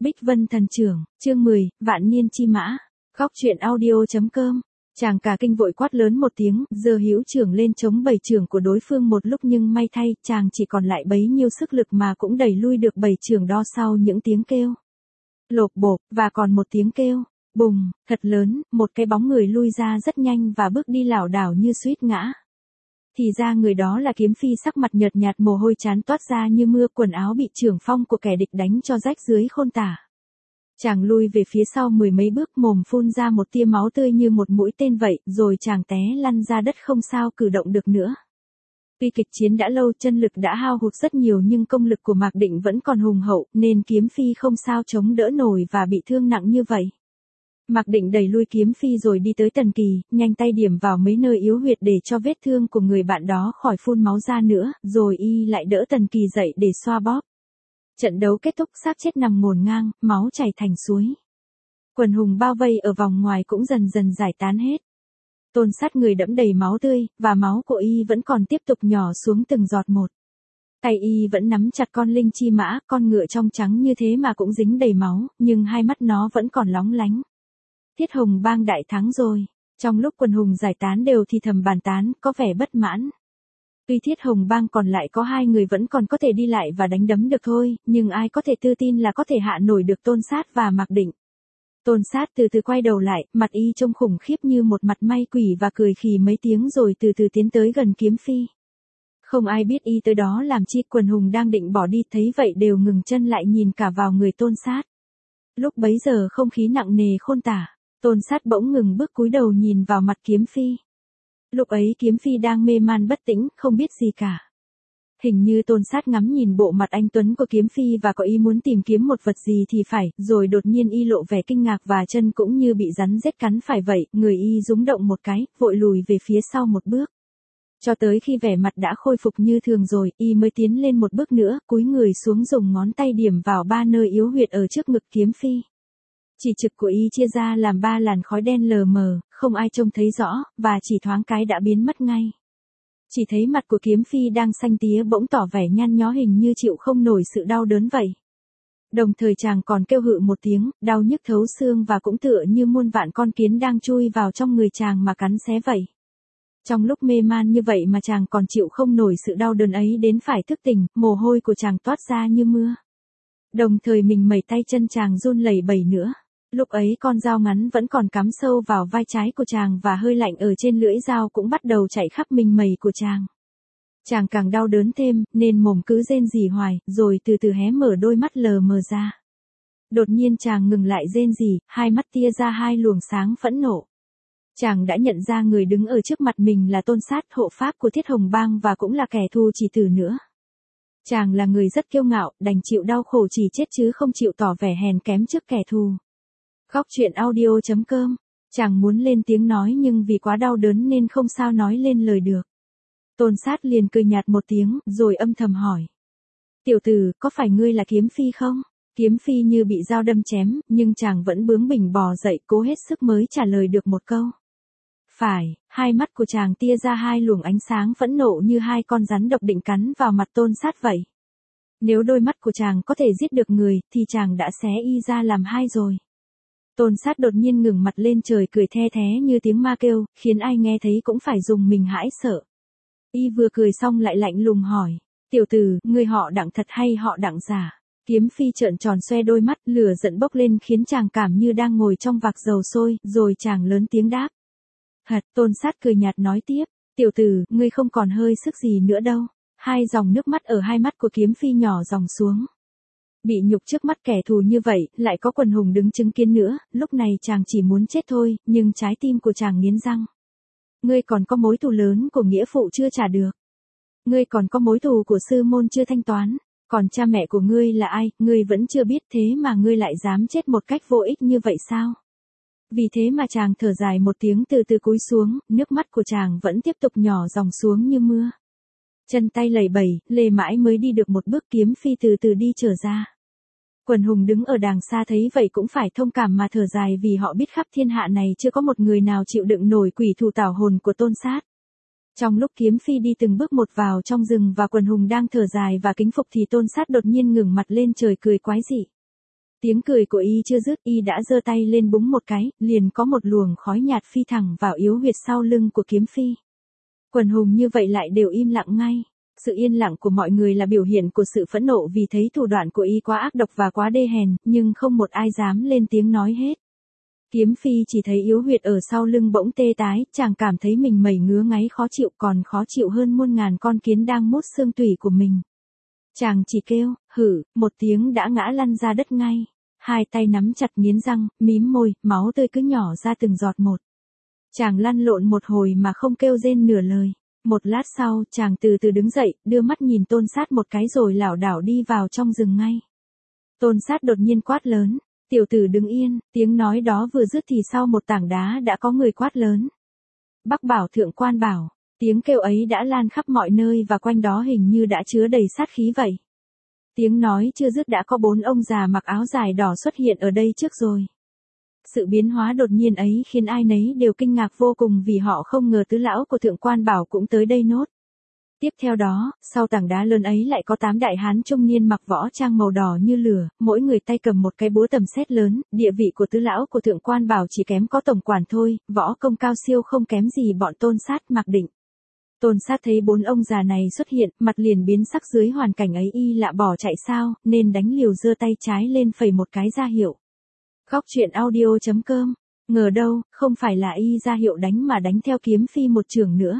Bích Vân Thần Trưởng, chương 10, Vạn Niên Chi Mã. Góc truyện audio.com. Chàng cả kinh vội quát lớn một tiếng, giơ hữu trưởng lên chống bầy trưởng của đối phương một lúc, nhưng may thay, chàng chỉ còn lại bấy nhiêu sức lực mà cũng đẩy lui được bầy trưởng đó sau những tiếng kêu lộp bộp, và còn một tiếng kêu bùng, thật lớn, một cái bóng người lui ra rất nhanh và bước đi lảo đảo như suýt ngã. Thì ra người đó là Kiếm Phi, sắc mặt nhợt nhạt, mồ hôi trán toát ra như mưa, quần áo bị trưởng phong của kẻ địch đánh cho rách rưới khôn tả. Chàng lui về phía sau mười mấy bước, mồm phun ra một tia máu tươi như một mũi tên vậy, rồi chàng té lăn ra đất không sao cử động được nữa. Tuy kịch chiến đã lâu, chân lực đã hao hụt rất nhiều, nhưng công lực của Mạc Định vẫn còn hùng hậu, nên Kiếm Phi không sao chống đỡ nổi và bị thương nặng như vậy. Mạc Định đẩy lui Kiếm Phi rồi đi tới Tần Kỳ, nhanh tay điểm vào mấy nơi yếu huyệt để cho vết thương của người bạn đó khỏi phun máu ra nữa, rồi y lại đỡ Tần Kỳ dậy để xoa bóp. Trận đấu kết thúc, xác chết nằm ngổn ngang, máu chảy thành suối. Quần hùng bao vây ở vòng ngoài cũng dần dần giải tán hết. Tôn Sát người đẫm đầy máu tươi, và máu của y vẫn còn tiếp tục nhỏ xuống từng giọt một. Tay y vẫn nắm chặt con linh chi mã, con ngựa trong trắng như thế mà cũng dính đầy máu, nhưng hai mắt nó vẫn còn lóng lánh. Thiết Hồng Bang đại thắng rồi. Trong lúc quần hùng giải tán đều thì thầm bàn tán, có vẻ bất mãn. Tuy Thiết Hồng Bang còn lại có 2 người vẫn còn có thể đi lại và đánh đấm được thôi, nhưng ai có thể tự tin là có thể hạ nổi được Tôn Sát và Mạc Định. Tôn Sát từ từ quay đầu lại, mặt y trông khủng khiếp như một mặt may quỷ, và cười khì mấy tiếng rồi từ từ tiến tới gần Kiếm Phi. Không ai biết y tới đó làm chi, quần hùng đang định bỏ đi thấy vậy đều ngừng chân lại nhìn cả vào người Tôn Sát. Lúc bấy giờ không khí nặng nề khôn tả, Tôn Sát bỗng ngừng bước, cúi đầu nhìn vào mặt Kiếm Phi. Lúc ấy Kiếm Phi đang mê man bất tĩnh, không biết gì cả. Hình như Tôn Sát ngắm nhìn bộ mặt anh tuấn của Kiếm Phi và có ý muốn tìm kiếm một vật gì thì phải, rồi đột nhiên y lộ vẻ kinh ngạc và chân cũng như bị rắn rết cắn phải vậy, người y rúng động một cái, vội lùi về phía sau một bước. Cho tới khi vẻ mặt đã khôi phục như thường rồi, y mới tiến lên một bước nữa, cúi người xuống dùng ngón tay điểm vào 3 nơi yếu huyệt ở trước ngực Kiếm Phi. Chỉ trực của y chia ra làm 3 làn khói đen lờ mờ, không ai trông thấy rõ, và chỉ thoáng cái đã biến mất ngay. Chỉ thấy mặt của Kiếm Phi đang xanh tía bỗng tỏ vẻ nhăn nhó, hình như chịu không nổi sự đau đớn vậy. Đồng thời chàng còn kêu hự một tiếng, đau nhức thấu xương, và cũng tựa như muôn vạn con kiến đang chui vào trong người chàng mà cắn xé vậy. Trong lúc mê man như vậy mà chàng còn chịu không nổi sự đau đớn ấy đến phải thức tỉnh, mồ hôi của chàng toát ra như mưa. Đồng thời mình mẩy tay chân chàng run lẩy bẩy nữa. Lúc ấy con dao ngắn vẫn còn cắm sâu vào vai trái của chàng, và hơi lạnh ở trên lưỡi dao cũng bắt đầu chạy khắp mình mẩy của chàng. Chàng càng đau đớn thêm, nên mồm cứ rên rỉ hoài, rồi từ từ hé mở đôi mắt lờ mờ ra. Đột nhiên chàng ngừng lại rên rỉ, hai mắt tia ra 2 luồng sáng phẫn nộ. Chàng đã nhận ra người đứng ở trước mặt mình là Tôn Sát, hộ pháp của Thiết Hồng Bang và cũng là kẻ thù chỉ tử nữa. Chàng là người rất kiêu ngạo, đành chịu đau khổ chỉ chết chứ không chịu tỏ vẻ hèn kém trước kẻ thù. Góc truyện audio.com. Chàng muốn lên tiếng nói nhưng vì quá đau đớn nên không sao nói lên lời được. Tôn Sát liền cười nhạt một tiếng, rồi âm thầm hỏi. Tiểu tử, có phải ngươi là Kiếm Phi không? Kiếm Phi như bị dao đâm chém, nhưng chàng vẫn bướng bỉnh bò dậy, cố hết sức mới trả lời được một câu. Phải, hai mắt của chàng tia ra 2 luồng ánh sáng phẫn nộ như 2 con rắn độc định cắn vào mặt Tôn Sát vậy. Nếu đôi mắt của chàng có thể giết được người, thì chàng đã xé y ra làm 2 rồi. Tôn Sát đột nhiên ngừng mặt lên trời, cười the thé như tiếng ma kêu, khiến ai nghe thấy cũng phải dùng mình hãi sợ. Y vừa cười xong lại lạnh lùng hỏi, tiểu tử, ngươi họ Đặng thật hay họ Đặng giả? Kiếm Phi trợn tròn xoe đôi mắt, lửa giận bốc lên khiến chàng cảm như đang ngồi trong vạc dầu sôi, rồi chàng lớn tiếng đáp. Thật. Tôn Sát cười nhạt nói tiếp, tiểu tử, ngươi không còn hơi sức gì nữa đâu. 2 dòng nước mắt ở 2 mắt của Kiếm Phi nhỏ dòng xuống. Bị nhục trước mắt kẻ thù như vậy, lại có quần hùng đứng chứng kiến nữa, lúc này chàng chỉ muốn chết thôi, nhưng trái tim của chàng nghiến răng. Ngươi còn có mối thù lớn của nghĩa phụ chưa trả được. Ngươi còn có mối thù của sư môn chưa thanh toán. Còn cha mẹ của ngươi là ai, ngươi vẫn chưa biết, thế mà ngươi lại dám chết một cách vô ích như vậy sao? Vì thế mà chàng thở dài một tiếng, từ từ cúi xuống, nước mắt của chàng vẫn tiếp tục nhỏ dòng xuống như mưa. Chân tay lầy bẩy, lê mãi mới đi được một bước, Kiếm Phi từ từ đi trở ra. Quần hùng đứng ở đàng xa thấy vậy cũng phải thông cảm mà thở dài, vì họ biết khắp thiên hạ này chưa có một người nào chịu đựng nổi quỷ thù tảo hồn của Tôn Sát. Trong lúc Kiếm Phi đi từng bước một vào trong rừng và quần hùng đang thở dài và kính phục thì Tôn Sát đột nhiên ngừng mặt lên trời cười quái dị. Tiếng cười của y chưa dứt, y đã giơ tay lên búng một cái, liền có một luồng khói nhạt phi thẳng vào yếu huyệt sau lưng của kiếm phi. Quần hùng như vậy lại đều im lặng ngay. Sự yên lặng của mọi người là biểu hiện của sự phẫn nộ vì thấy thủ đoạn của y quá ác độc và quá đê hèn, nhưng không một ai dám lên tiếng nói hết. Kiếm phi chỉ thấy yếu huyệt ở sau lưng bỗng tê tái, chàng cảm thấy mình mẩy ngứa ngáy khó chịu, còn khó chịu hơn muôn ngàn con kiến đang mút xương tủy của mình. Chàng chỉ kêu, hử, một tiếng đã ngã lăn ra đất ngay. Hai tay nắm chặt nghiến răng, mím môi, máu tươi cứ nhỏ ra từng giọt một. Chàng lăn lộn một hồi mà không kêu rên nửa lời. Một lát sau, chàng từ từ đứng dậy, đưa mắt nhìn Tôn Sát một cái rồi lảo đảo đi vào trong rừng ngay. Tôn Sát đột nhiên quát lớn, tiểu tử đứng yên, tiếng nói đó vừa dứt thì sau một tảng đá đã có người quát lớn. Bắc Bảo Thượng Quan Bảo, tiếng kêu ấy đã lan khắp mọi nơi và quanh đó hình như đã chứa đầy sát khí vậy. Tiếng nói chưa dứt đã có 4 ông già mặc áo dài đỏ xuất hiện ở đây trước rồi. Sự biến hóa đột nhiên ấy khiến ai nấy đều kinh ngạc vô cùng vì họ không ngờ tứ lão của Thượng Quan Bảo cũng tới đây nốt. Tiếp theo đó, sau tảng đá lớn ấy lại có 8 đại hán trung niên mặc võ trang màu đỏ như lửa, mỗi người tay cầm một cái búa tầm xét lớn, địa vị của tứ lão của Thượng Quan Bảo chỉ kém có tổng quản thôi, võ công cao siêu không kém gì bọn Tôn Sát Mạc Định. Tôn Sát thấy 4 ông già này xuất hiện, mặt liền biến sắc dưới hoàn cảnh ấy y lạ bỏ chạy sao, nên đánh liều giơ tay trái lên phẩy một cái ra hiệu. Góc truyện audio.com, ngờ đâu, không phải là y ra hiệu đánh mà đánh theo kiếm phi một trường nữa.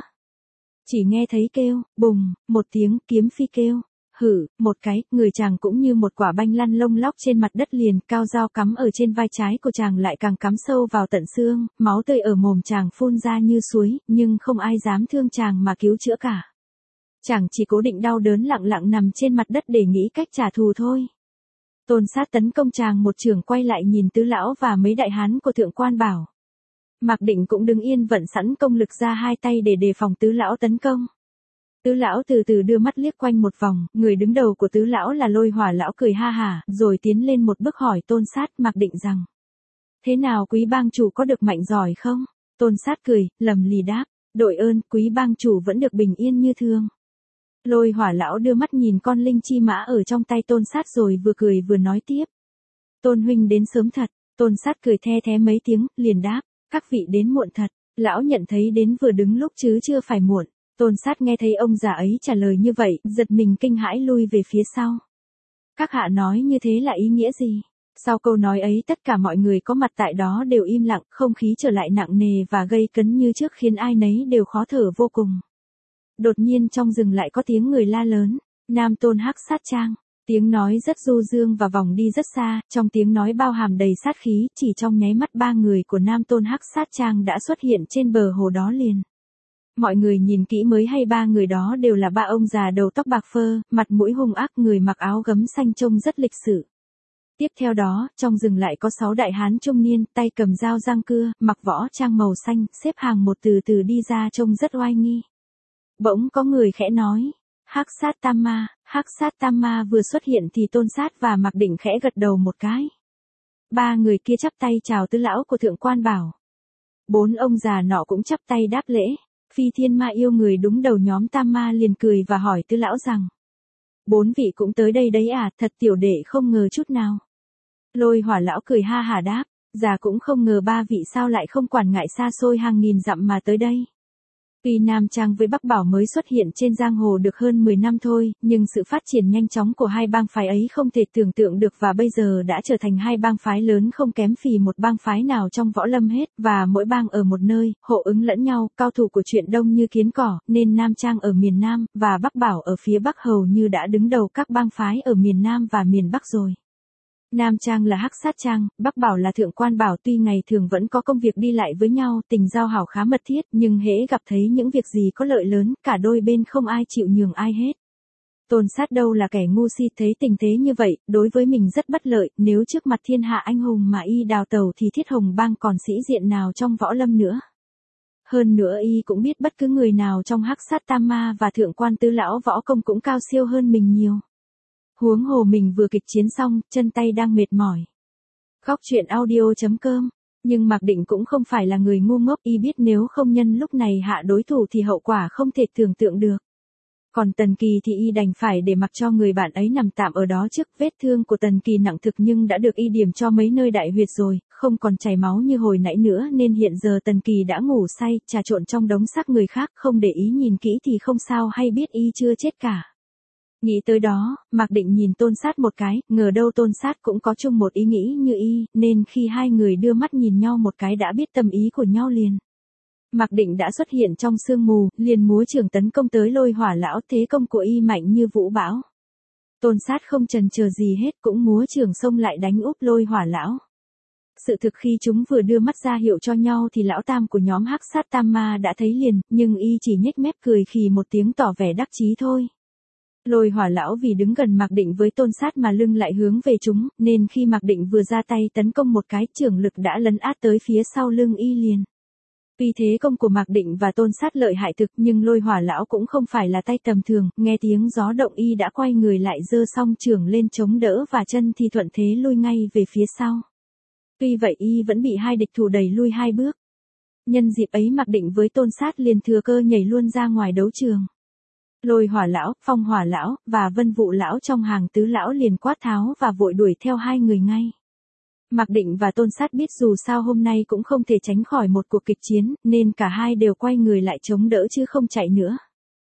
Chỉ nghe thấy kêu, bùng, một tiếng, kiếm phi kêu, hử, một cái, người chàng cũng như một quả banh lăn lông lóc trên mặt đất liền, cao dao cắm ở trên vai trái của chàng lại càng cắm sâu vào tận xương, máu tươi ở mồm chàng phun ra như suối, nhưng không ai dám thương chàng mà cứu chữa cả. Chàng chỉ cố định đau đớn lặng lặng nằm trên mặt đất để nghĩ cách trả thù thôi. Tôn Sát tấn công chàng một trường quay lại nhìn tứ lão và mấy đại hán của Thượng Quan Bảo. Mạc Định cũng đứng yên vận sẵn công lực ra hai tay để đề phòng tứ lão tấn công. Tứ lão từ từ đưa mắt liếc quanh một vòng, người đứng đầu của tứ lão là Lôi Hỏa lão cười ha hả, rồi tiến lên một bước hỏi Tôn Sát Mạc Định rằng: thế nào quý bang chủ có được mạnh giỏi không? Tôn Sát cười, lầm lì đáp, đội ơn, quý bang chủ vẫn được bình yên như thường. Lôi Hỏa lão đưa mắt nhìn con linh chi mã ở trong tay Tôn Sát rồi vừa cười vừa nói tiếp. Tôn huynh đến sớm thật. Tôn Sát cười the thé mấy tiếng, liền đáp, các vị đến muộn thật, lão nhận thấy đến vừa đứng lúc chứ chưa phải muộn. Tôn Sát nghe thấy ông già ấy trả lời như vậy, giật mình kinh hãi lui về phía sau. Các hạ nói như thế là ý nghĩa gì? Sau câu nói ấy tất cả mọi người có mặt tại đó đều im lặng, không khí trở lại nặng nề và gây cấn như trước khiến ai nấy đều khó thở vô cùng. Đột nhiên trong rừng lại có tiếng người la lớn, Nam Tôn Hắc Sát Trang. Tiếng nói rất du dương và vòng đi rất xa, trong tiếng nói bao hàm đầy sát khí, chỉ trong nháy mắt 3 người của Nam Tôn Hắc Sát Trang đã xuất hiện trên bờ hồ đó liền. Mọi người nhìn kỹ mới hay 3 người đó đều là 3 ông già đầu tóc bạc phơ, mặt mũi hung ác, người mặc áo gấm xanh trông rất lịch sự. Tiếp theo đó, trong rừng lại có 6 đại hán trung niên, tay cầm dao rang cưa, mặc võ trang màu xanh, xếp hàng một từ từ đi ra trông rất oai nghi. Bỗng có người khẽ nói, Hắc Sát Tam Ma. Hắc Sát Tam Ma vừa xuất hiện thì Tôn Sát và Mạc Định khẽ gật đầu một cái. 3 người kia chắp tay chào tứ lão của Thượng Quan Bảo. 4 ông già nọ cũng chắp tay đáp lễ. Phi Thiên Ma yêu người đúng đầu nhóm Tam Ma liền cười và hỏi tứ lão rằng: 4 vị cũng tới đây đấy à, thật tiểu đệ không ngờ chút nào. Lôi Hỏa lão cười ha hả đáp, già cũng không ngờ 3 vị sao lại không quản ngại xa xôi hàng nghìn dặm mà tới đây. Tuy Nam Trang với Bắc Bảo mới xuất hiện trên giang hồ được hơn 10 năm thôi, nhưng sự phát triển nhanh chóng của hai bang phái ấy không thể tưởng tượng được và bây giờ đã trở thành hai bang phái lớn không kém phì một bang phái nào trong võ lâm hết, và mỗi bang ở một nơi, hộ ứng lẫn nhau, cao thủ của chuyện đông như kiến cỏ, nên Nam Trang ở miền Nam, và Bắc Bảo ở phía Bắc hầu như đã đứng đầu các bang phái ở miền Nam và miền Bắc rồi. Nam Trang là Hắc Sát Trang, Bắc Bảo là Thượng Quan Bảo, tuy ngày thường vẫn có công việc đi lại với nhau, tình giao hảo khá mật thiết, nhưng hễ gặp thấy những việc gì có lợi lớn, cả đôi bên không ai chịu nhường ai hết. Tôn Sát đâu là kẻ ngu si, thấy tình thế như vậy, đối với mình rất bất lợi, nếu trước mặt thiên hạ anh hùng mà y đào tẩu thì Thiết Hồng bang còn sĩ diện nào trong võ lâm nữa. Hơn nữa y cũng biết bất cứ người nào trong Hắc Sát Tam Ma và Thượng Quan Tứ lão võ công cũng cao siêu hơn mình nhiều. Huống hồ mình vừa kịch chiến xong, chân tay đang mệt mỏi. Góc truyện audio.com. Nhưng Mạc Định cũng không phải là người ngu ngốc, y biết nếu không nhân lúc này hạ đối thủ thì hậu quả không thể tưởng tượng được. Còn Tần Kỳ thì y đành phải để mặc cho người bạn ấy nằm tạm ở đó trước. Vết thương của Tần Kỳ nặng thực nhưng đã được y điểm cho mấy nơi đại huyệt rồi, không còn chảy máu như hồi nãy nữa nên hiện giờ Tần Kỳ đã ngủ say, trà trộn trong đống xác người khác, không để ý nhìn kỹ thì không sao hay biết y chưa chết cả. Nghĩ tới đó, Mạc Định nhìn Tôn Sát một cái, ngờ đâu Tôn Sát cũng có chung một ý nghĩ như y, nên khi hai người đưa mắt nhìn nhau một cái đã biết tâm ý của nhau liền. Mạc Định đã xuất hiện trong sương mù, liền múa trường tấn công tới Lôi Hỏa lão, thế công của y mạnh như vũ bão. Tôn Sát không chần chờ gì hết cũng múa trường xông lại đánh úp Lôi Hỏa lão. Sự thực khi chúng vừa đưa mắt ra hiệu cho nhau thì lão tam của nhóm Hắc Sát Tam Ma đã thấy liền, nhưng y chỉ nhếch mép cười khì một tiếng tỏ vẻ đắc chí thôi. Lôi Hỏa lão vì đứng gần Mạc Định với Tôn Sát mà lưng lại hướng về chúng, nên khi Mạc Định vừa ra tay tấn công một cái, chưởng lực đã lấn át tới phía sau lưng y liền. Tuy thế công của Mạc Định và Tôn Sát lợi hại thực nhưng Lôi Hỏa lão cũng không phải là tay tầm thường, nghe tiếng gió động y đã quay người lại giơ song chưởng lên chống đỡ và chân thì thuận thế lui ngay về phía sau. Tuy vậy y vẫn bị hai địch thủ đẩy lui hai bước. Nhân dịp ấy Mạc Định với Tôn Sát liền thừa cơ nhảy luôn ra ngoài đấu trường. Lôi Hỏa lão, Phong Hỏa lão và Vân Vụ lão trong hàng tứ lão liền quát tháo và vội đuổi theo hai người ngay. Mạc Định và Tôn Sát biết dù sao hôm nay cũng không thể tránh khỏi một cuộc kịch chiến, nên cả hai đều quay người lại chống đỡ chứ không chạy nữa.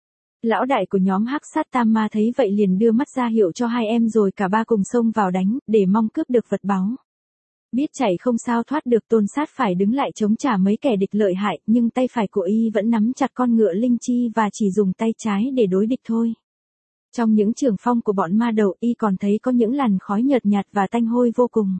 Lão đại của nhóm Hắc Sát Tam Ma thấy vậy liền đưa mắt ra hiệu cho hai em rồi cả ba cùng xông vào đánh, để mong cướp được vật báu. Biết chạy không sao thoát được Tôn Sát phải đứng lại chống trả mấy kẻ địch lợi hại, nhưng tay phải của y vẫn nắm chặt con ngựa linh chi và chỉ dùng tay trái để đối địch thôi. Trong những trường phong của bọn ma đầu y còn thấy có những làn khói nhợt nhạt và tanh hôi vô cùng.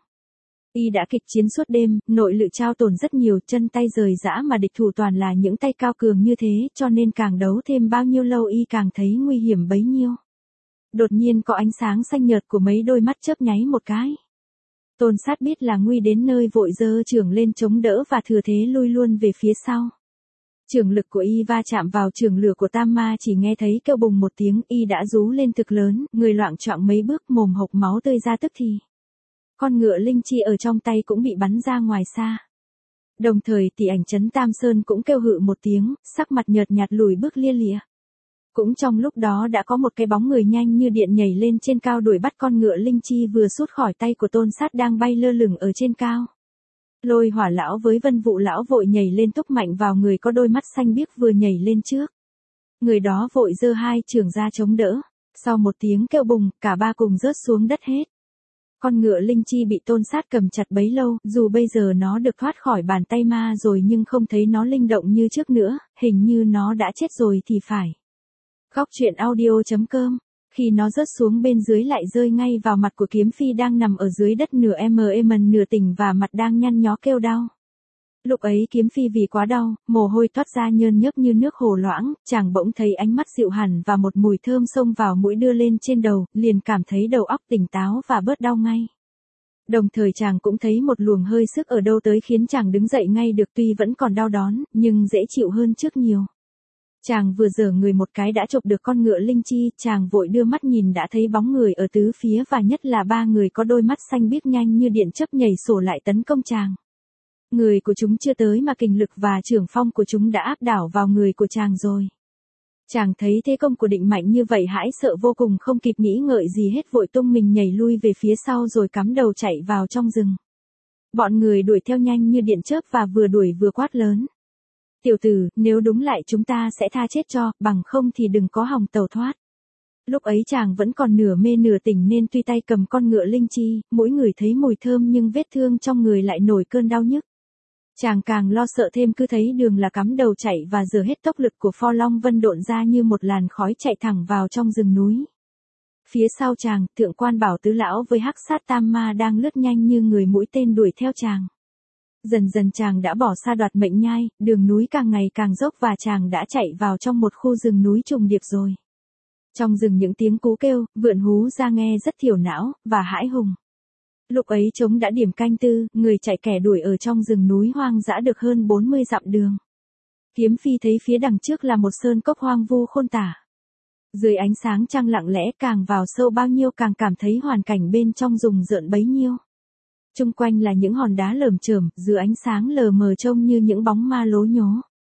Y đã kịch chiến suốt đêm, nội lực trao tổn rất nhiều, chân tay rời rã mà địch thủ toàn là những tay cao cường như thế, cho nên càng đấu thêm bao nhiêu lâu y càng thấy nguy hiểm bấy nhiêu. Đột nhiên có ánh sáng xanh nhợt của mấy đôi mắt chớp nháy một cái. Tôn Sát biết là nguy đến nơi vội giơ chưởng lên chống đỡ và thừa thế lui luôn về phía sau. Chưởng lực của y va chạm vào chưởng lửa của Tam Ma chỉ nghe thấy kêu bùng một tiếng, y đã rú lên thực lớn, người loạng choạng mấy bước, mồm hộc máu tươi ra tức thì. Con ngựa linh chi ở trong tay cũng bị bắn ra ngoài xa. Đồng thời Tỷ Ảnh Trấn Tam Sơn cũng kêu hự một tiếng, sắc mặt nhợt nhạt lùi bước lia lịa. Cũng trong lúc đó đã có một cái bóng người nhanh như điện nhảy lên trên cao đuổi bắt con ngựa linh chi vừa sút khỏi tay của Tôn Sát đang bay lơ lửng ở trên cao. Lôi Hỏa lão với Vân Vụ lão vội nhảy lên túc mạnh vào người có đôi mắt xanh biếc vừa nhảy lên trước. Người đó vội giơ hai chưởng ra chống đỡ. Sau một tiếng kêu bùng, cả ba cùng rớt xuống đất hết. Con ngựa linh chi bị Tôn Sát cầm chặt bấy lâu, dù bây giờ nó được thoát khỏi bàn tay ma rồi nhưng không thấy nó linh động như trước nữa, hình như nó đã chết rồi thì phải. Góc truyện audio.com. Khi nó rớt xuống bên dưới lại rơi ngay vào mặt của Kiếm Phi đang nằm ở dưới đất nửa nửa tỉnh và mặt đang nhăn nhó kêu đau. Lúc ấy Kiếm Phi vì quá đau, mồ hôi toát ra nhơn nhớp như nước hồ loãng, chàng bỗng thấy ánh mắt dịu hẳn và một mùi thơm xông vào mũi đưa lên trên đầu, liền cảm thấy đầu óc tỉnh táo và bớt đau ngay. Đồng thời chàng cũng thấy một luồng hơi sức ở đâu tới khiến chàng đứng dậy ngay được, tuy vẫn còn đau đớn, nhưng dễ chịu hơn trước nhiều. Chàng vừa giở người một cái đã chộp được con ngựa linh chi, chàng vội đưa mắt nhìn đã thấy bóng người ở tứ phía và nhất là ba người có đôi mắt xanh biếc nhanh như điện chớp nhảy sổ lại tấn công chàng. Người của chúng chưa tới mà kình lực và trưởng phong của chúng đã áp đảo vào người của chàng rồi. Chàng thấy thế công của Định mạnh như vậy hãi sợ vô cùng, không kịp nghĩ ngợi gì hết vội tung mình nhảy lui về phía sau rồi cắm đầu chạy vào trong rừng. Bọn người đuổi theo nhanh như điện chớp và vừa đuổi vừa quát lớn. Tiểu tử, nếu đúng lại chúng ta sẽ tha chết cho, bằng không thì đừng có hòng tẩu thoát. Lúc ấy chàng vẫn còn nửa mê nửa tỉnh nên tuy tay cầm con ngựa linh chi, mỗi người thấy mùi thơm nhưng vết thương trong người lại nổi cơn đau nhức. Chàng càng lo sợ thêm, cứ thấy đường là cắm đầu chạy và giờ hết tốc lực của Pho Long Vân độn ra như một làn khói chạy thẳng vào trong rừng núi. Phía sau chàng, Thượng Quan Bảo Tứ lão với Hắc Sát Tam Ma đang lướt nhanh như người mũi tên đuổi theo chàng. Dần dần chàng đã bỏ xa Đoạt Mệnh Nhai, đường núi càng ngày càng dốc và chàng đã chạy vào trong một khu rừng núi trùng điệp rồi. Trong rừng những tiếng cú kêu, vượn hú ra nghe rất thiểu não và hãi hùng. Lúc ấy trống đã điểm canh tư, người chạy kẻ đuổi ở trong rừng núi hoang dã được hơn 40 dặm đường. Kiếm Phi thấy phía đằng trước là một sơn cốc hoang vu khôn tả. Dưới ánh sáng trăng lặng lẽ càng vào sâu bao nhiêu càng cảm thấy hoàn cảnh bên trong rùng rợn bấy nhiêu. Chung quanh là những hòn đá lởm chởm, dưới ánh sáng lờ mờ trông như những bóng ma lố nhố.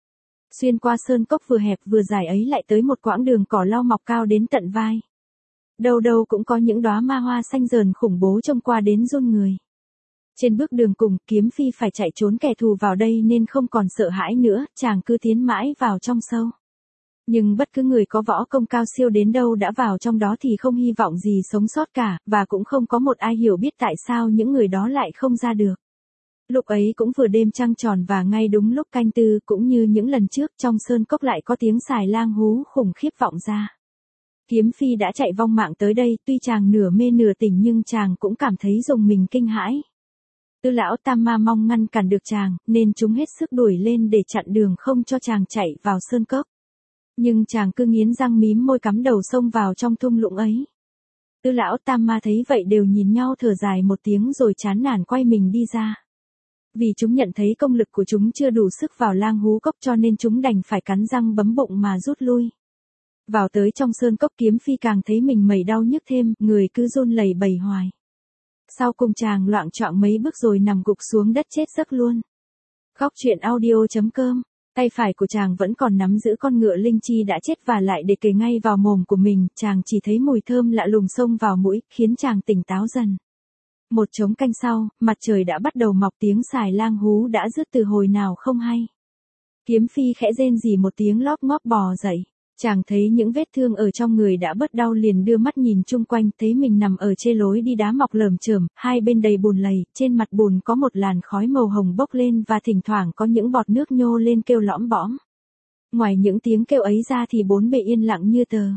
Xuyên qua sơn cốc vừa hẹp vừa dài ấy lại tới một quãng đường cỏ lau mọc cao đến tận vai. Đâu đâu cũng có những đóa ma hoa xanh rờn khủng bố trông qua đến run người. Trên bước đường cùng, Kiếm Phi phải chạy trốn kẻ thù vào đây nên không còn sợ hãi nữa, chàng cứ tiến mãi vào trong sâu. Nhưng bất cứ người có võ công cao siêu đến đâu đã vào trong đó thì không hy vọng gì sống sót cả, và cũng không có một ai hiểu biết tại sao những người đó lại không ra được. Lúc ấy cũng vừa đêm trăng tròn và ngay đúng lúc canh tư, cũng như những lần trước, trong sơn cốc lại có tiếng xài lang hú khủng khiếp vọng ra. Kiếm Phi đã chạy vong mạng tới đây, tuy chàng nửa mê nửa tỉnh nhưng chàng cũng cảm thấy rùng mình kinh hãi. Tư lão Tam Ma mong ngăn cản được chàng, nên chúng hết sức đuổi lên để chặn đường không cho chàng chạy vào sơn cốc. Nhưng chàng cứ nghiến răng mím môi cắm đầu xông vào trong thung lũng ấy. Tư lão Tam Ma thấy vậy đều nhìn nhau thở dài một tiếng rồi chán nản quay mình đi ra. Vì chúng nhận thấy công lực của chúng chưa đủ sức vào lang hú cốc cho nên chúng đành phải cắn răng bấm bụng mà rút lui. Vào tới trong sơn cốc, Kiếm Phi càng thấy mình mẩy đau nhức thêm, người cứ run lẩy bẩy hoài. Sau cùng chàng loạng choạng mấy bước rồi nằm gục xuống đất chết giấc luôn. Khóc chuyện audio.com. Tay phải của chàng vẫn còn nắm giữ con ngựa linh chi đã chết và lại để kề ngay vào mồm của mình, chàng chỉ thấy mùi thơm lạ lùng xông vào mũi, khiến chàng tỉnh táo dần. Một trống canh sau, mặt trời đã bắt đầu mọc, tiếng xài lang hú đã dứt từ hồi nào không hay. Kiếm Phi khẽ rên rỉ một tiếng lóp ngóp bò dậy. Chàng thấy những vết thương ở trong người đã bớt đau liền đưa mắt nhìn chung quanh, thấy mình nằm ở trên lối đi đá mọc lởm chởm, hai bên đầy bùn lầy, trên mặt bùn có một làn khói màu hồng bốc lên và thỉnh thoảng có những bọt nước nhô lên kêu lõm bõm. Ngoài những tiếng kêu ấy ra thì bốn bề yên lặng như tờ.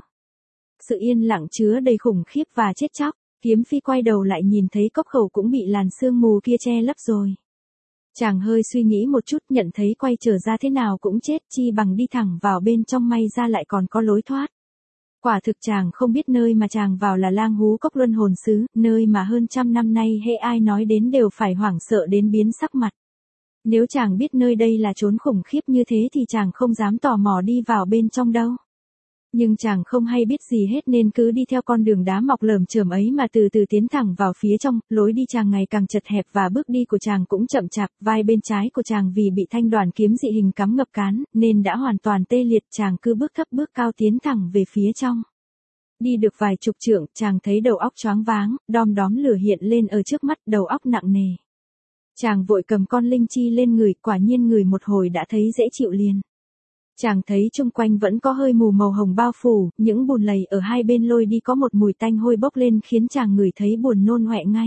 Sự yên lặng chứa đầy khủng khiếp và chết chóc. Kiếm Phi quay đầu lại nhìn thấy cốc khẩu cũng bị làn sương mù kia che lấp rồi. Chàng hơi suy nghĩ một chút, nhận thấy quay trở ra thế nào cũng chết, chi bằng đi thẳng vào bên trong, may ra lại còn có lối thoát. Quả thực chàng không biết nơi mà chàng vào là lang hú cốc luân hồn xứ, nơi mà hơn 100 năm nay hễ ai nói đến đều phải hoảng sợ đến biến sắc mặt. Nếu chàng biết nơi đây là chốn khủng khiếp như thế thì chàng không dám tò mò đi vào bên trong đâu. Nhưng chàng không hay biết gì hết nên cứ đi theo con đường đá mọc lởm chởm ấy mà từ từ tiến thẳng vào phía trong, lối đi chàng ngày càng chật hẹp và bước đi của chàng cũng chậm chạp, vai bên trái của chàng vì bị thanh đoàn kiếm dị hình cắm ngập cán, nên đã hoàn toàn tê liệt, chàng cứ bước thấp bước cao tiến thẳng về phía trong. Đi được vài chục trượng, chàng thấy đầu óc choáng váng, đom đóm lửa hiện lên ở trước mắt, đầu óc nặng nề. Chàng vội cầm con linh chi lên người, quả nhiên người một hồi đã thấy dễ chịu liền. Chàng thấy chung quanh vẫn có hơi mù màu hồng bao phủ, những bùn lầy ở hai bên lôi đi có một mùi tanh hôi bốc lên khiến chàng ngửi thấy buồn nôn hoẹ ngay.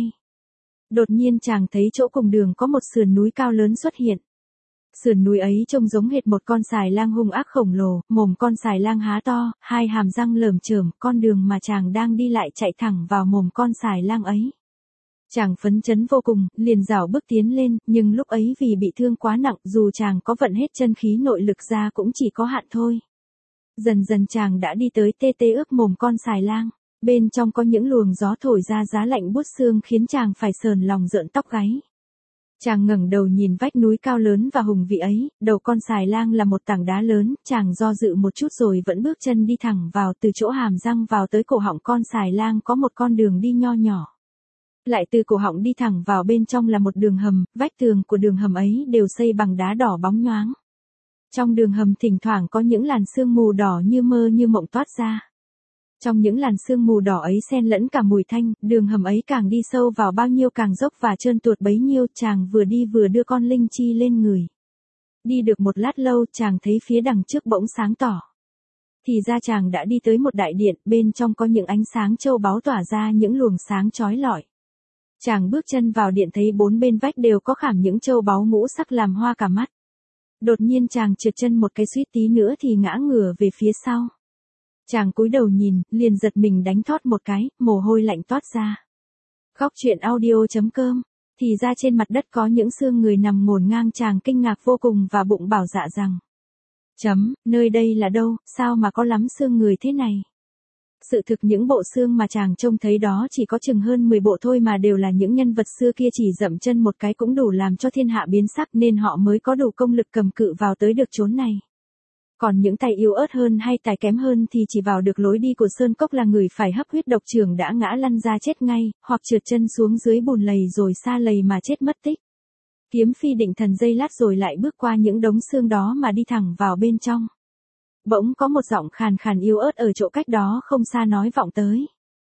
Đột nhiên chàng thấy chỗ cùng đường có một sườn núi cao lớn xuất hiện. Sườn núi ấy trông giống hệt một con sài lang hung ác khổng lồ, mồm con sài lang há to, hai hàm răng lởm chởm, con đường mà chàng đang đi lại chạy thẳng vào mồm con sài lang ấy. Chàng phấn chấn vô cùng, liền rảo bước tiến lên, nhưng lúc ấy vì bị thương quá nặng, dù chàng có vận hết chân khí nội lực ra cũng chỉ có hạn thôi. Dần dần chàng đã đi tới tê tê ướp mồm con sài lang, bên trong có những luồng gió thổi ra giá lạnh buốt xương khiến chàng phải sờn lòng rợn tóc gáy. Chàng ngẩng đầu nhìn vách núi cao lớn và hùng vĩ ấy, đầu con sài lang là một tảng đá lớn, chàng do dự một chút rồi vẫn bước chân đi thẳng vào, từ chỗ hàm răng vào tới cổ họng con sài lang có một con đường đi nho nhỏ. Lại từ cổ họng đi thẳng vào bên trong là một đường hầm, vách tường của đường hầm ấy đều xây bằng đá đỏ bóng nhoáng. Trong đường hầm thỉnh thoảng có những làn sương mù đỏ như mơ như mộng toát ra. Trong những làn sương mù đỏ ấy xen lẫn cả mùi thanh, đường hầm ấy càng đi sâu vào bao nhiêu càng dốc và trơn tuột bấy nhiêu, chàng vừa đi vừa đưa con linh chi lên người. Đi được một lát lâu, chàng thấy phía đằng trước bỗng sáng tỏ. Thì ra chàng đã đi tới một đại điện, bên trong có những ánh sáng châu báu tỏa ra những luồng sáng chói lọi. Chàng bước chân vào điện thấy bốn bên vách đều có khảm những châu báu ngũ sắc làm hoa cả mắt. Đột nhiên chàng trượt chân một cái suýt tí nữa thì ngã ngửa về phía sau. Chàng cúi đầu nhìn, liền giật mình đánh thót một cái, mồ hôi lạnh toát ra. Khóc chuyện audio.com. Thì ra trên mặt đất có những xương người nằm ngổn ngang, chàng kinh ngạc vô cùng và bụng bảo dạ rằng. Nơi đây là đâu, sao mà có lắm xương người thế này? Sự thực những bộ xương mà chàng trông thấy đó chỉ có chừng hơn 10 bộ thôi mà đều là những nhân vật xưa kia chỉ dậm chân một cái cũng đủ làm cho thiên hạ biến sắc nên họ mới có đủ công lực cầm cự vào tới được chốn này. Còn những tay yếu ớt hơn hay tài kém hơn thì chỉ vào được lối đi của sơn cốc là người phải hấp huyết độc trưởng đã ngã lăn ra chết ngay, hoặc trượt chân xuống dưới bùn lầy rồi sa lầy mà chết mất tích. Kiếm Phi định thần giây lát rồi lại bước qua những đống xương đó mà đi thẳng vào bên trong. Bỗng có một giọng khàn khàn yếu ớt ở chỗ cách đó không xa nói vọng tới.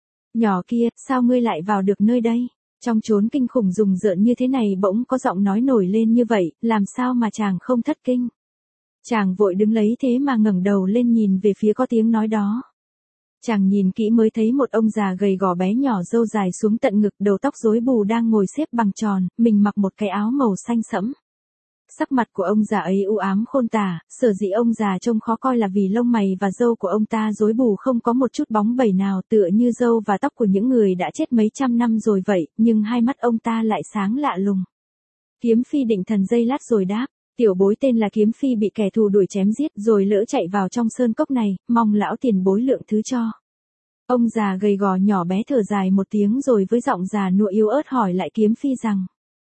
Nhỏ kia, sao ngươi lại vào được nơi đây? Trong chốn kinh khủng rùng rợn như thế này bỗng có giọng nói nổi lên như vậy, làm sao mà chàng không thất kinh? Chàng vội đứng lấy thế mà ngẩng đầu lên nhìn về phía có tiếng nói đó. Chàng nhìn kỹ mới thấy một ông già gầy gò bé nhỏ râu dài xuống tận ngực, đầu tóc rối bù đang ngồi xếp bằng tròn, mình mặc một cái áo màu xanh sẫm. Sắc mặt của ông già ấy u ám khôn tả, sở dĩ ông già trông khó coi là vì lông mày và râu của ông ta rối bù không có một chút bóng bẩy nào, tựa như râu và tóc của những người đã chết mấy trăm năm rồi vậy, nhưng hai mắt ông ta lại sáng lạ lùng. Kiếm Phi định thần giây lát rồi đáp, tiểu bối tên là Kiếm Phi bị kẻ thù đuổi chém giết rồi lỡ chạy vào trong sơn cốc này, mong lão tiền bối lượng thứ cho. Ông già gầy gò nhỏ bé thở dài một tiếng rồi với giọng già nua yếu ớt hỏi lại Kiếm Phi rằng.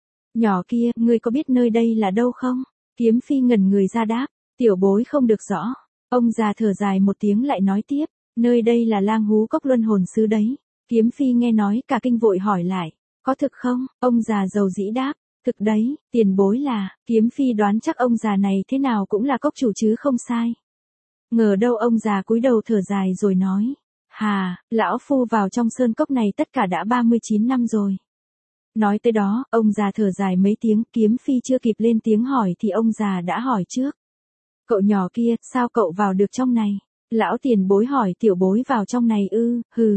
Nhỏ kia, ngươi có biết nơi đây là đâu không? Kiếm Phi ngẩn người ra đáp, tiểu bối không được rõ. Ông già thở dài một tiếng lại nói tiếp, nơi đây là Lang Hú Cốc Luân Hồn Xứ đấy. Kiếm Phi nghe nói cả kinh vội hỏi lại, có thực không? Ông già dầu dĩ đáp, thực đấy, tiền bối là. Kiếm Phi đoán chắc ông già này thế nào cũng là cốc chủ chứ không sai. Ngờ đâu ông già cúi đầu thở dài rồi nói, hà, lão phu vào trong sơn cốc này tất cả đã 39 năm rồi. Nói tới đó, ông già thở dài mấy tiếng, Kiếm Phi chưa kịp lên tiếng hỏi thì ông già đã hỏi trước. Cậu nhỏ kia, sao cậu vào được trong này? Lão tiền bối hỏi tiểu bối vào trong này ư, hừ.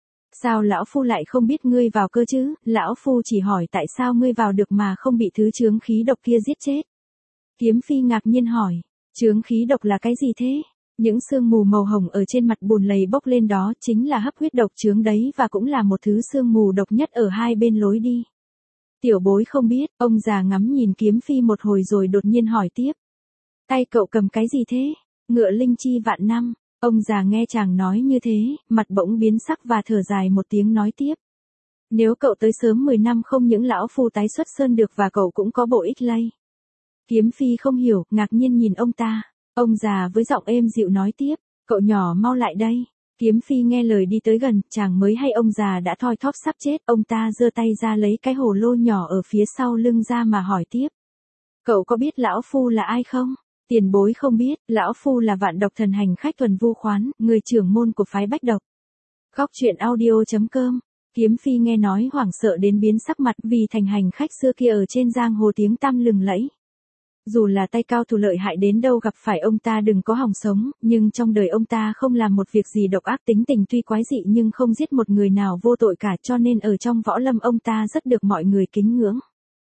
Sao lão phu lại không biết ngươi vào cơ chứ, lão phu chỉ hỏi tại sao ngươi vào được mà không bị thứ chướng khí độc kia giết chết. Kiếm Phi ngạc nhiên hỏi, chướng khí độc là cái gì thế? Những sương mù màu hồng ở trên mặt bùn lầy bốc lên đó chính là hấp huyết độc chướng đấy và cũng là một thứ sương mù độc nhất ở hai bên lối đi. Tiểu bối không biết, ông già ngắm nhìn Kiếm Phi một hồi rồi đột nhiên hỏi tiếp. Tay cậu cầm cái gì thế? Ngựa linh chi vạn năm. Ông già nghe chàng nói như thế, mặt bỗng biến sắc và thở dài một tiếng nói tiếp. Nếu cậu tới sớm 10 năm không những lão phu tái xuất sơn được và cậu cũng có bộ ích lây. Kiếm Phi không hiểu, ngạc nhiên nhìn ông ta. Ông già với giọng êm dịu nói tiếp, cậu nhỏ mau lại đây. Kiếm Phi nghe lời đi tới gần, chàng mới hay ông già đã thoi thóp sắp chết, ông ta giơ tay ra lấy cái hồ lô nhỏ ở phía sau lưng ra mà hỏi tiếp. Cậu có biết lão phu là ai không? Tiền bối không biết, lão phu là Vạn Độc Thần Hành Khách Thuần Vu Khoán, người trưởng môn của phái Bách Độc. Góc truyện audio.com. Kiếm Phi nghe nói hoảng sợ đến biến sắc mặt vì thành hành khách xưa kia ở trên giang hồ tiếng tăm lừng lẫy. Dù là tay cao thủ lợi hại đến đâu gặp phải ông ta đừng có hòng sống, nhưng trong đời ông ta không làm một việc gì độc ác, tính tình tuy quái dị nhưng không giết một người nào vô tội cả, cho nên ở trong võ lâm ông ta rất được mọi người kính ngưỡng.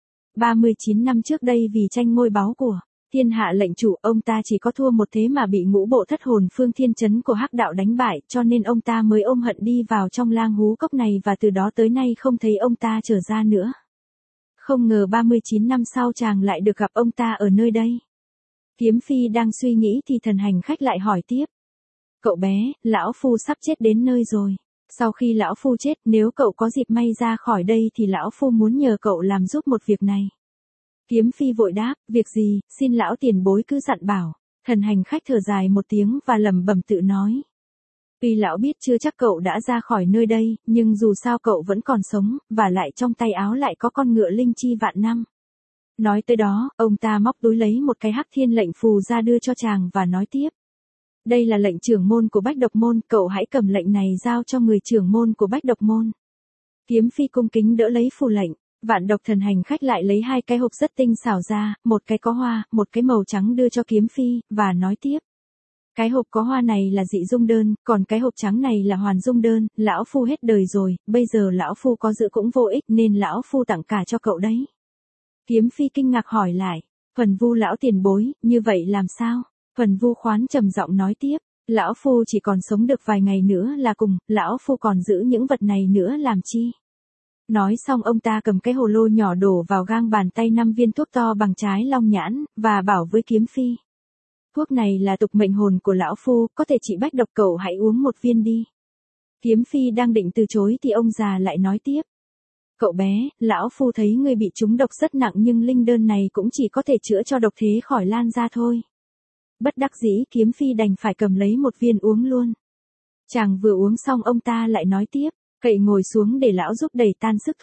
39 năm trước đây vì tranh ngôi báu của thiên hạ lệnh chủ, ông ta chỉ có thua một thế mà bị ngũ bộ thất hồn phương thiên chấn của Hắc Đạo đánh bại, cho nên ông ta mới ôm hận đi vào trong Lang Hú Cốc này và từ đó tới nay không thấy ông ta trở ra nữa. Không ngờ 39 năm sau chàng lại được gặp ông ta ở nơi đây. Kiếm Phi đang suy nghĩ thì thần hành khách lại hỏi tiếp. Cậu bé, lão phu sắp chết đến nơi rồi. Sau khi lão phu chết, nếu cậu có dịp may ra khỏi đây thì lão phu muốn nhờ cậu làm giúp một việc này. Kiếm Phi vội đáp, việc gì, xin lão tiền bối cứ dặn bảo. Thần hành khách thở dài một tiếng và lẩm bẩm tự nói. Tuy lão biết chưa chắc cậu đã ra khỏi nơi đây, nhưng dù sao cậu vẫn còn sống, và lại trong tay áo lại có con ngựa linh chi vạn năm. Nói tới đó, ông ta móc túi lấy một cái Hắc Thiên lệnh phù ra đưa cho chàng và nói tiếp. Đây là lệnh trưởng môn của Bách Độc môn, cậu hãy cầm lệnh này giao cho người trưởng môn của Bách Độc môn. Kiếm Phi cung kính đỡ lấy phù lệnh. Vạn Độc Thần Hành khách lại lấy hai cái hộp rất tinh xảo ra, một cái có hoa, một cái màu trắng đưa cho Kiếm Phi, và nói tiếp. Cái hộp có hoa này là dị dung đơn, còn cái hộp trắng này là hoàn dung đơn, lão phu hết đời rồi, bây giờ lão phu có giữ cũng vô ích nên lão phu tặng cả cho cậu đấy. Kiếm Phi kinh ngạc hỏi lại, Phần Vu lão tiền bối, như vậy làm sao? Phần Vu Khoán trầm giọng nói tiếp, lão phu chỉ còn sống được vài ngày nữa là cùng, lão phu còn giữ những vật này nữa làm chi? Nói xong ông ta cầm cái hồ lô nhỏ đổ vào gang bàn tay 5 viên thuốc to bằng trái long nhãn, và bảo với Kiếm Phi. Thuốc này là tục mệnh hồn của lão phu, có thể trị bách độc, cậu hãy uống một viên đi. Kiếm Phi đang định từ chối thì ông già lại nói tiếp. Cậu bé, lão phu thấy ngươi bị trúng độc rất nặng nhưng linh đơn này cũng chỉ có thể chữa cho độc thế khỏi lan ra thôi. Bất đắc dĩ Kiếm Phi đành phải cầm lấy một viên uống luôn. Chàng vừa uống xong ông ta lại nói tiếp, cậy ngồi xuống để lão giúp đẩy tan sức thuốc.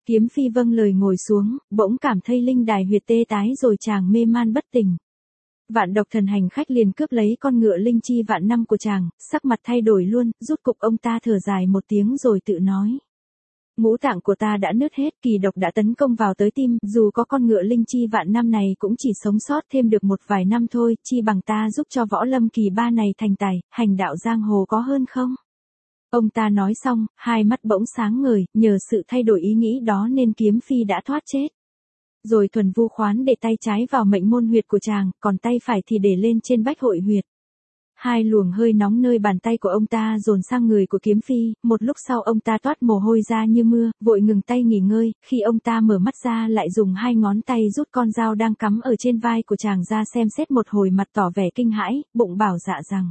Kiếm Phi vâng lời ngồi xuống, bỗng cảm thấy linh đài huyệt tê tái rồi chàng mê man bất tỉnh. Vạn Độc Thần hành khách liền cướp lấy con ngựa linh chi vạn năm của chàng, sắc mặt thay đổi luôn, rút cục ông ta thở dài một tiếng rồi tự nói. Ngũ tạng của ta đã nứt hết, kỳ độc đã tấn công vào tới tim, dù có con ngựa linh chi vạn năm này cũng chỉ sống sót thêm được một vài năm thôi, chi bằng ta giúp cho võ lâm kỳ ba này thành tài, hành đạo giang hồ có hơn không? Ông ta nói xong, hai mắt bỗng sáng ngời, nhờ sự thay đổi ý nghĩ đó nên Kiếm Phi đã thoát chết. Rồi Thuần Vu Khoán để tay trái vào mệnh môn huyệt của chàng, còn tay phải thì để lên trên bách hội huyệt. Hai luồng hơi nóng nơi bàn tay của ông ta dồn sang người của Kiếm Phi, một lúc sau ông ta toát mồ hôi ra như mưa, vội ngừng tay nghỉ ngơi, khi ông ta mở mắt ra lại dùng hai ngón tay rút con dao đang cắm ở trên vai của chàng ra xem xét một hồi, mặt tỏ vẻ kinh hãi, bụng bảo dạ rằng.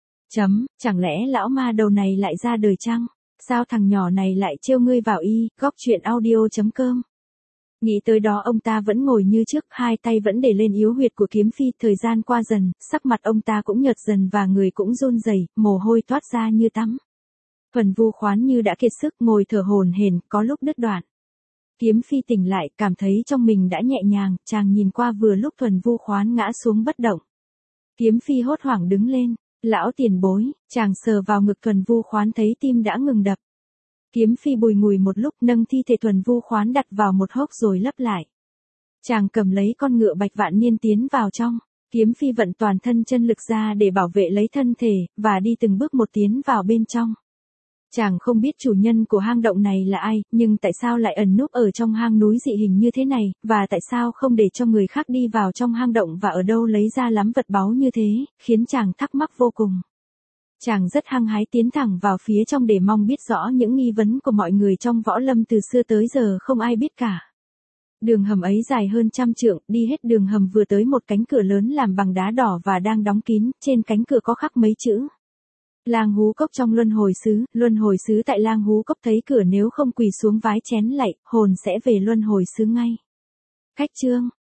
Chẳng lẽ lão ma đầu này lại ra đời chăng? Sao thằng nhỏ này lại trêu ngươi vào y, góc chuyện audio.com. Nghĩ tới đó ông ta vẫn ngồi như trước, hai tay vẫn để lên yếu huyệt của Kiếm Phi, thời gian qua dần, sắc mặt ông ta cũng nhợt dần và người cũng run rẩy, mồ hôi toát ra như tắm. Thuần Vu Khoán như đã kiệt sức ngồi thở hổn hển, có lúc đứt đoạn. Kiếm Phi tỉnh lại, cảm thấy trong mình đã nhẹ nhàng, chàng nhìn qua vừa lúc Thuần Vu Khoán ngã xuống bất động. Kiếm Phi hốt hoảng đứng lên, lão tiền bối, chàng sờ vào ngực Thuần Vu Khoán thấy tim đã ngừng đập. Kiếm Phi bùi ngùi một lúc nâng thi thể Thuần Vu Khoán đặt vào một hốc rồi lấp lại. Chàng cầm lấy con ngựa Bạch Vạn Niên tiến vào trong. Kiếm Phi vận toàn thân chân lực ra để bảo vệ lấy thân thể, và đi từng bước một tiến vào bên trong. Chàng không biết chủ nhân của hang động này là ai, nhưng tại sao lại ẩn núp ở trong hang núi dị hình như thế này, và tại sao không để cho người khác đi vào trong hang động và ở đâu lấy ra lắm vật báu như thế, khiến chàng thắc mắc vô cùng. Chàng rất hăng hái tiến thẳng vào phía trong để mong biết rõ những nghi vấn của mọi người trong võ lâm từ xưa tới giờ không ai biết cả. Đường hầm ấy dài hơn 100 trượng, đi hết đường hầm vừa tới một cánh cửa lớn làm bằng đá đỏ và đang đóng kín, trên cánh cửa có khắc mấy chữ. Lang Hú Cốc trong luân hồi sứ tại Lang Hú Cốc thấy cửa nếu không quỳ xuống vái chén lạy, hồn sẽ về luân hồi sứ ngay. Khách chương,